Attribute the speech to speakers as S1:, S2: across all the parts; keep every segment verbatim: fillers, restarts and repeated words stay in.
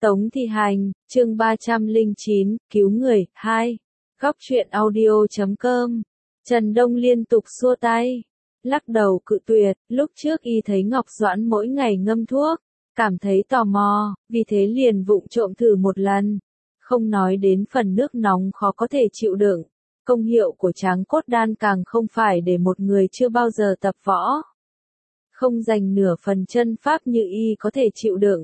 S1: Tống Thi Hành, chương ba trăm lẻ chín, cứu người, hai. Góc truyện audio chấm com. Trần Đông liên tục xua tay, lắc đầu cự tuyệt, lúc trước y thấy Ngọc Doãn mỗi ngày ngâm thuốc, cảm thấy tò mò, vì thế liền vụng trộm thử một lần. Không nói đến phần nước nóng khó có thể chịu đựng, công hiệu của tráng cốt đan càng không phải để một người chưa bao giờ tập võ. Không dành nửa phần chân pháp như y có thể chịu đựng.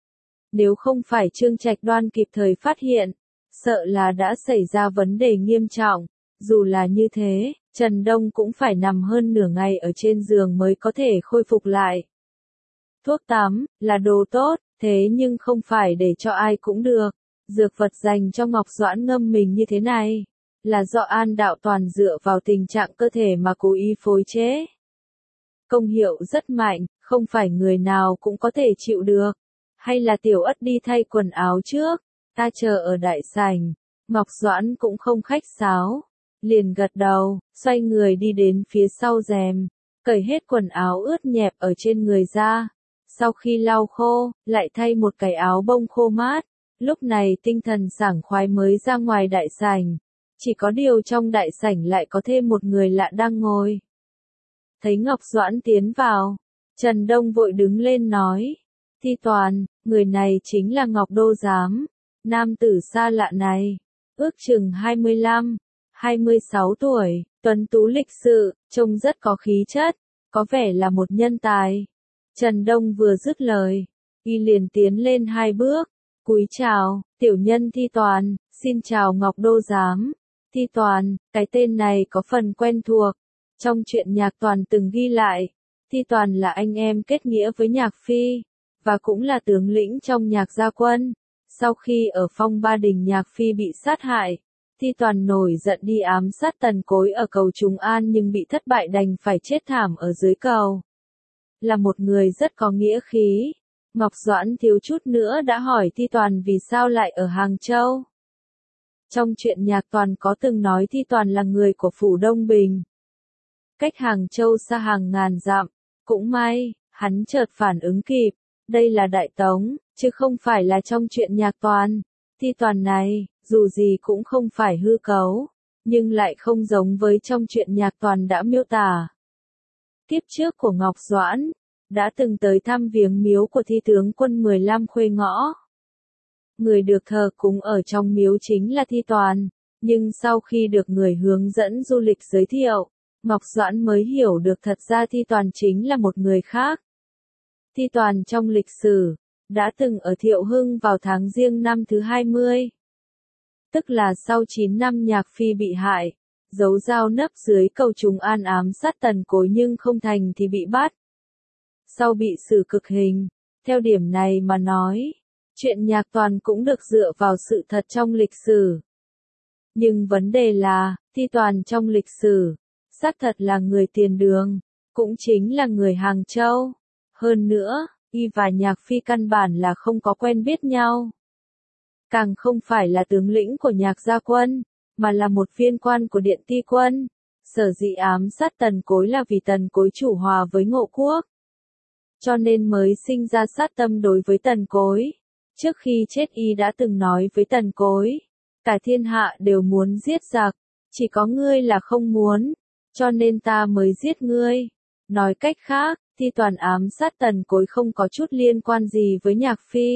S1: Nếu không phải Trương Trạch Đoan kịp thời phát hiện, sợ là đã xảy ra vấn đề nghiêm trọng. Dù là như thế, Trần Đông cũng phải nằm hơn nửa ngày ở trên giường mới có thể khôi phục lại. Thuốc tắm là đồ tốt, thế nhưng không phải để cho ai cũng được. Dược vật dành cho Ngọc Doãn ngâm mình như thế này, là do An Đạo Toàn dựa vào tình trạng cơ thể mà cố ý phối chế. Công hiệu rất mạnh, không phải người nào cũng có thể chịu được. Hay là Tiểu Ất đi thay quần áo trước, ta chờ ở đại sảnh. Ngọc Doãn cũng không khách sáo, liền gật đầu, xoay người đi đến phía sau rèm, cởi hết quần áo ướt nhẹp ở trên người ra. Sau khi lau khô, lại thay một cái áo bông khô mát. Lúc này tinh thần sảng khoái mới ra ngoài đại sảnh. Chỉ có điều trong đại sảnh lại có thêm một người lạ đang ngồi. Thấy Ngọc Doãn tiến vào, Trần Đông vội đứng lên nói. Thi Toàn, người này chính là Ngọc Đô Giám. Nam tử xa lạ này, ước chừng hai mươi lăm, hai mươi sáu tuổi, tuấn tú lịch sự, trông rất có khí chất, có vẻ là một nhân tài. Trần Đông vừa dứt lời, y liền tiến lên hai bước, cúi chào, tiểu nhân Thi Toàn, xin chào Ngọc Đô Giám. Thi Toàn, cái tên này có phần quen thuộc, trong truyện Nhạc Toàn từng ghi lại, Thi Toàn là anh em kết nghĩa với Nhạc Phi, và cũng là tướng lĩnh trong Nhạc Gia Quân. Sau khi ở Phong Ba Đình Nhạc Phi bị sát hại, Thi Toàn nổi giận đi ám sát Tần Cối ở cầu Trùng An nhưng bị thất bại đành phải chết thảm ở dưới cầu. Là một người rất có nghĩa khí. Ngọc Doãn thiếu chút nữa đã hỏi Thi Toàn vì sao lại ở Hàng Châu. Trong truyện Nhạc Toàn có từng nói Thi Toàn là người của phủ Đông Bình, cách Hàng Châu xa hàng ngàn dặm. Cũng may, hắn chợt phản ứng kịp, đây là Đại Tống, chứ không phải là trong truyện Nhạc Toàn. Thi Toàn này, dù gì cũng không phải hư cấu, nhưng lại không giống với trong truyện Nhạc Toàn đã miêu tả. Kiếp trước của Ngọc Doãn, đã từng tới thăm viếng miếu của Thi Tướng Quân mười lăm Khuê Ngõ. Người được thờ cúng ở trong miếu chính là Thi Toàn, nhưng sau khi được người hướng dẫn du lịch giới thiệu, Ngọc Doãn mới hiểu được thật ra Thi Toàn chính là một người khác. Thi Toàn trong lịch sử, đã từng ở Thiệu Hưng vào tháng Giêng năm thứ hai mươi. Tức là sau chín năm Nhạc Phi bị hại, giấu dao nấp dưới cầu Trùng An ám sát Tần Cối nhưng không thành thì bị bắt. Sau bị xử cực hình, theo điểm này mà nói, chuyện Nhạc Toàn cũng được dựa vào sự thật trong lịch sử. Nhưng vấn đề là, Thi Toàn trong lịch sử, xác thật là người Tiền Đường, cũng chính là người Hàng Châu. Hơn nữa, y và Nhạc Phi căn bản là không có quen biết nhau. Càng không phải là tướng lĩnh của Nhạc Gia Quân, mà là một viên quan của Điện Ti Quân. Sở dĩ ám sát Tần Cối là vì Tần Cối chủ hòa với Ngộ Quốc, cho nên mới sinh ra sát tâm đối với Tần Cối. Trước khi chết y đã từng nói với Tần Cối, cả thiên hạ đều muốn giết giặc, chỉ có ngươi là không muốn, cho nên ta mới giết ngươi. Nói cách khác, Thi Toàn ám sát Tần Cối không có chút liên quan gì với Nhạc Phi.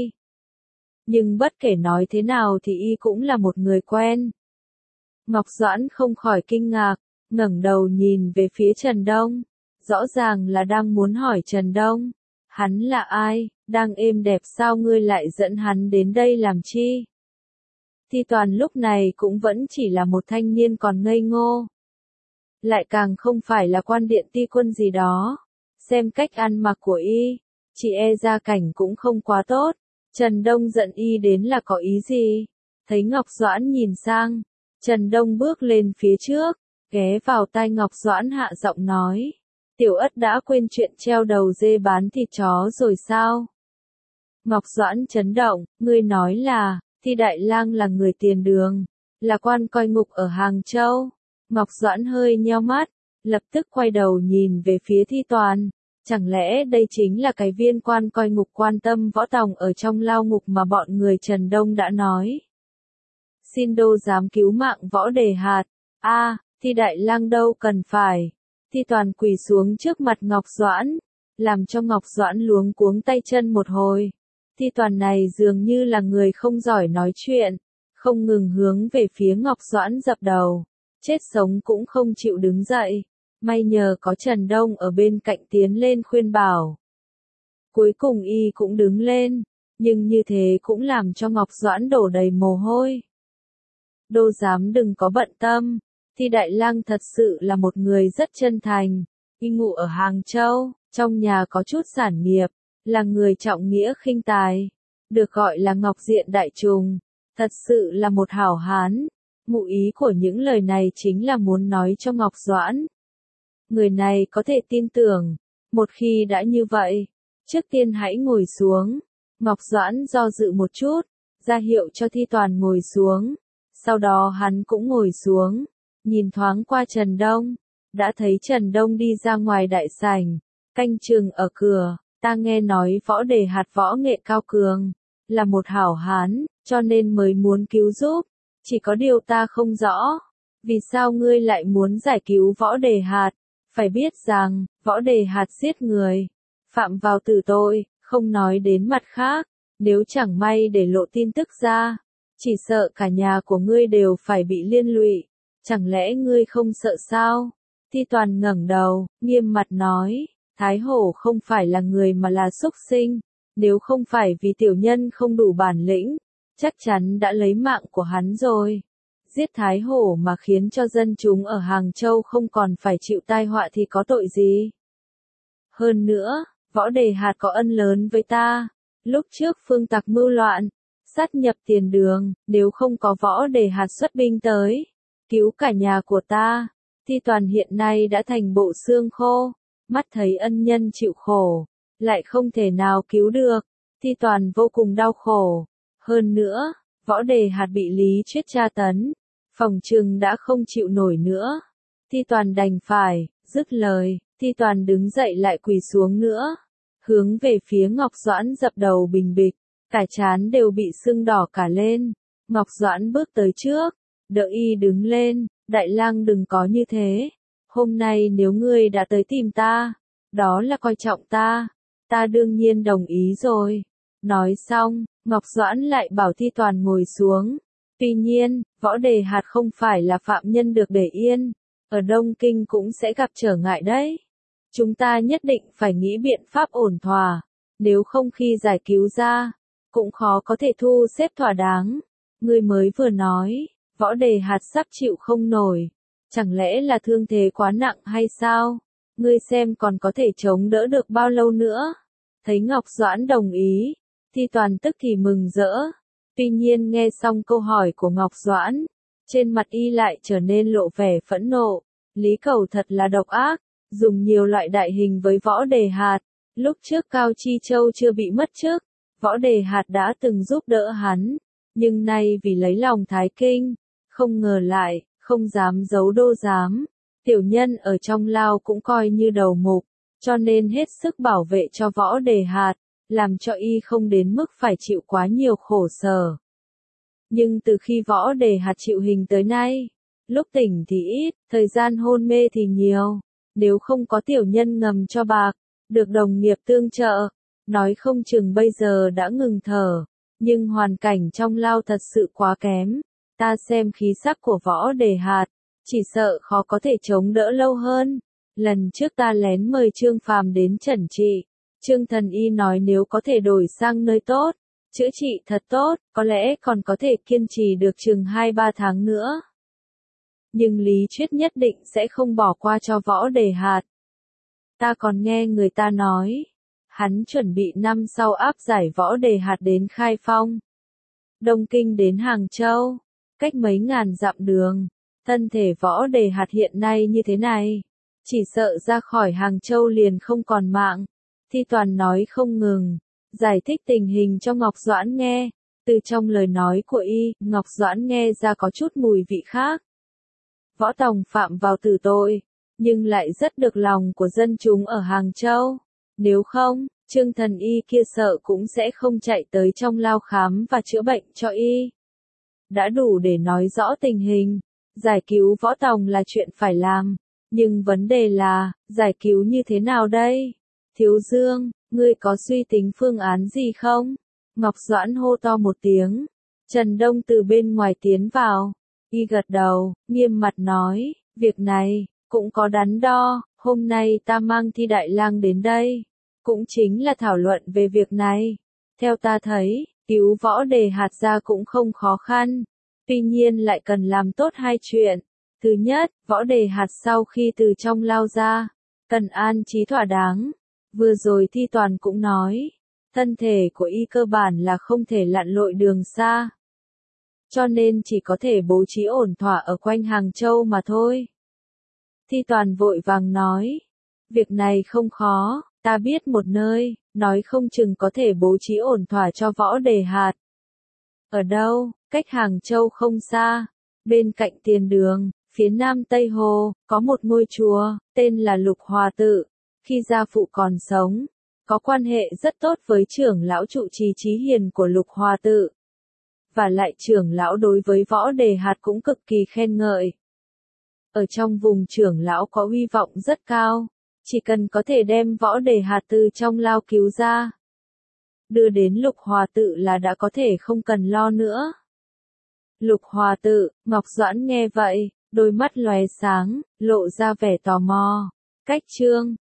S1: Nhưng bất kể nói thế nào thì y cũng là một người quen. Ngọc Doãn không khỏi kinh ngạc, ngẩng đầu nhìn về phía Trần Đông. Rõ ràng là đang muốn hỏi Trần Đông, hắn là ai, đang êm đẹp sao ngươi lại dẫn hắn đến đây làm chi? Thi Toàn lúc này cũng vẫn chỉ là một thanh niên còn ngây ngô. Lại càng không phải là quan Điện Ti Quân gì đó. Xem cách ăn mặc của y, chỉ e gia cảnh cũng không quá tốt. Trần Đông giận y đến là có ý gì? Thấy Ngọc Doãn nhìn sang, Trần Đông bước lên phía trước, ghé vào tai Ngọc Doãn hạ giọng nói. Tiểu Ất đã quên chuyện treo đầu dê bán thịt chó rồi sao? Ngọc Doãn chấn động, ngươi nói là, Thi Đại Lang là người Tiền Đường, là quan coi ngục ở Hàng Châu. Ngọc Doãn hơi nheo mắt, lập tức quay đầu nhìn về phía Thi Toàn. Chẳng lẽ đây chính là cái viên quan coi ngục quan tâm võ tòng ở trong lao ngục mà bọn người Trần Đông đã nói. Xin đô dám cứu mạng Võ Đề Hạt. A, à, Thi Đại Lang đâu cần phải. Thi Toàn quỳ xuống trước mặt Ngọc Doãn, làm cho Ngọc Doãn luống cuống tay chân một hồi. Thi Toàn này dường như là người không giỏi nói chuyện, không ngừng hướng về phía Ngọc Doãn dập đầu, chết sống cũng không chịu đứng dậy. May nhờ có Trần Đông ở bên cạnh tiến lên khuyên bảo. Cuối cùng y cũng đứng lên, nhưng như thế cũng làm cho Ngọc Doãn đổ đầy mồ hôi. Đô giám đừng có bận tâm, Thi Đại Lang thật sự là một người rất chân thành, y ngụ ở Hàng Châu, trong nhà có chút sản nghiệp, là người trọng nghĩa khinh tài, được gọi là Ngọc Diện Đại Trùng, thật sự là một hảo hán. Ngụ ý của những lời này chính là muốn nói cho Ngọc Doãn. Người này có thể tin tưởng, một khi đã như vậy, trước tiên hãy ngồi xuống. Ngọc Doãn do dự một chút, ra hiệu cho Thi Toàn ngồi xuống, sau đó hắn cũng ngồi xuống, nhìn thoáng qua Trần Đông, đã thấy Trần Đông đi ra ngoài đại sảnh, canh chừng ở cửa. Ta nghe nói Võ Đề Hạt võ nghệ cao cường, là một hảo hán, cho nên mới muốn cứu giúp, chỉ có điều ta không rõ, vì sao ngươi lại muốn giải cứu Võ Đề Hạt. Phải biết rằng, Võ Đề Hạt giết người, phạm vào tử tội, không nói đến mặt khác, nếu chẳng may để lộ tin tức ra, chỉ sợ cả nhà của ngươi đều phải bị liên lụy, chẳng lẽ ngươi không sợ sao? Thi Toàn ngẩng đầu, nghiêm mặt nói, Thái Hổ không phải là người mà là súc sinh, nếu không phải vì tiểu nhân không đủ bản lĩnh, chắc chắn đã lấy mạng của hắn rồi. Giết Thái Hổ mà khiến cho dân chúng ở Hàng Châu không còn phải chịu tai họa thì có tội gì? Hơn nữa, Võ Đề Hạt có ân lớn với ta, lúc trước phương tặc mưu loạn, sát nhập tiền đường, nếu không có Võ Đề Hạt xuất binh tới, cứu cả nhà của ta, Thi Toàn hiện nay đã thành bộ xương khô, mắt thấy ân nhân chịu khổ, lại không thể nào cứu được, Thi Toàn vô cùng đau khổ. Hơn nữa, Võ Đề Hạt bị Lý Chuyết tra tấn, phòng trừng đã không chịu nổi nữa. Thi Toàn đành phải, dứt lời, Thi Toàn đứng dậy lại quỳ xuống nữa, hướng về phía Ngọc Doãn dập đầu bình bịch, cả trán đều bị sưng đỏ cả lên. Ngọc Doãn bước tới trước, đỡ y đứng lên, Đại Lang đừng có như thế, hôm nay nếu ngươi đã tới tìm ta, đó là coi trọng ta, ta đương nhiên đồng ý rồi. Nói xong, Ngọc Doãn lại bảo Thi Toàn ngồi xuống. Tuy nhiên, Võ Đề Hạt không phải là phạm nhân được để yên, ở Đông Kinh cũng sẽ gặp trở ngại đấy. Chúng ta nhất định phải nghĩ biện pháp ổn thỏa, nếu không khi giải cứu ra, cũng khó có thể thu xếp thỏa đáng. Ngươi mới vừa nói, Võ Đề Hạt sắp chịu không nổi, chẳng lẽ là thương thế quá nặng hay sao? Ngươi xem còn có thể chống đỡ được bao lâu nữa? Thấy Ngọc Doãn đồng ý, Thi Toàn tức thì mừng rỡ. Tuy nhiên nghe xong câu hỏi của Ngọc Doãn, trên mặt y lại trở nên lộ vẻ phẫn nộ. Lý Cẩu thật là độc ác, dùng nhiều loại đại hình với Võ Đề Hạt. Lúc trước Cao Chi Châu chưa bị mất chức, Võ Đề Hạt đã từng giúp đỡ hắn, nhưng nay vì lấy lòng Thái Kinh, không ngờ lại, không dám giấu đô giám. Tiểu nhân ở trong lao cũng coi như đầu mục, cho nên hết sức bảo vệ cho Võ Đề Hạt, làm cho y không đến mức phải chịu quá nhiều khổ sở. Nhưng từ khi Võ Đề Hạt chịu hình tới nay, lúc tỉnh thì ít, thời gian hôn mê thì nhiều, nếu không có tiểu nhân ngầm cho bạc, được đồng nghiệp tương trợ, nói không chừng bây giờ đã ngừng thở, nhưng hoàn cảnh trong lao thật sự quá kém, ta xem khí sắc của Võ Đề Hạt, chỉ sợ khó có thể chống đỡ lâu hơn. Lần trước ta lén mời Trương Phàm đến chẩn trị, Trương Thần Y nói nếu có thể đổi sang nơi tốt, chữa trị thật tốt, có lẽ còn có thể kiên trì được chừng hai ba tháng nữa. Nhưng Lý Chuyết nhất định sẽ không bỏ qua cho Võ Đề Hạt. Ta còn nghe người ta nói, hắn chuẩn bị năm sau áp giải Võ Đề Hạt đến Khai Phong, Đông Kinh đến Hàng Châu, cách mấy ngàn dặm đường. Thân thể Võ Đề Hạt hiện nay như thế này, chỉ sợ ra khỏi Hàng Châu liền không còn mạng. Thi Toàn nói không ngừng, giải thích tình hình cho Ngọc Doãn nghe. Từ trong lời nói của y, Ngọc Doãn nghe ra có chút mùi vị khác. Võ Tòng phạm vào tử tội, nhưng lại rất được lòng của dân chúng ở Hàng Châu. Nếu không, Trương thần y kia sợ cũng sẽ không chạy tới trong lao khám và chữa bệnh cho y. Đã đủ để nói rõ tình hình, giải cứu Võ Tòng là chuyện phải làm, nhưng vấn đề là, giải cứu như thế nào đây? Thiếu Dương, ngươi có suy tính phương án gì không? Ngọc Doãn hô to một tiếng. Trần Đông từ bên ngoài tiến vào. Y gật đầu, nghiêm mặt nói, việc này, cũng có đắn đo, hôm nay ta mang Thi Đại Lang đến đây. Cũng chính là thảo luận về việc này. Theo ta thấy, cứu Võ Đề Hạt ra cũng không khó khăn. Tuy nhiên lại cần làm tốt hai chuyện. Thứ nhất, Võ Đề Hạt sau khi từ trong lao ra, cần an trí thỏa đáng. Vừa rồi Thi Toàn cũng nói, thân thể của y cơ bản là không thể lặn lội đường xa. Cho nên chỉ có thể bố trí ổn thỏa ở quanh Hàng Châu mà thôi. Thi Toàn vội vàng nói, việc này không khó, ta biết một nơi, nói không chừng có thể bố trí ổn thỏa cho Võ Đề Hạt. Ở đâu? Cách Hàng Châu không xa, bên cạnh tiền đường, phía nam Tây Hồ, có một ngôi chùa, tên là Lục Hòa Tự. Khi gia phụ còn sống, có quan hệ rất tốt với trưởng lão trụ trì Chí Hiền của Lục Hòa Tự. Và lại trưởng lão đối với Võ Đề Hạt cũng cực kỳ khen ngợi. Ở trong vùng trưởng lão có uy vọng rất cao, chỉ cần có thể đem Võ Đề Hạt từ trong lao cứu ra, đưa đến Lục Hòa Tự là đã có thể không cần lo nữa. Lục Hòa Tự, Ngọc Doãn nghe vậy, đôi mắt lóe sáng, lộ ra vẻ tò mò. Cách chương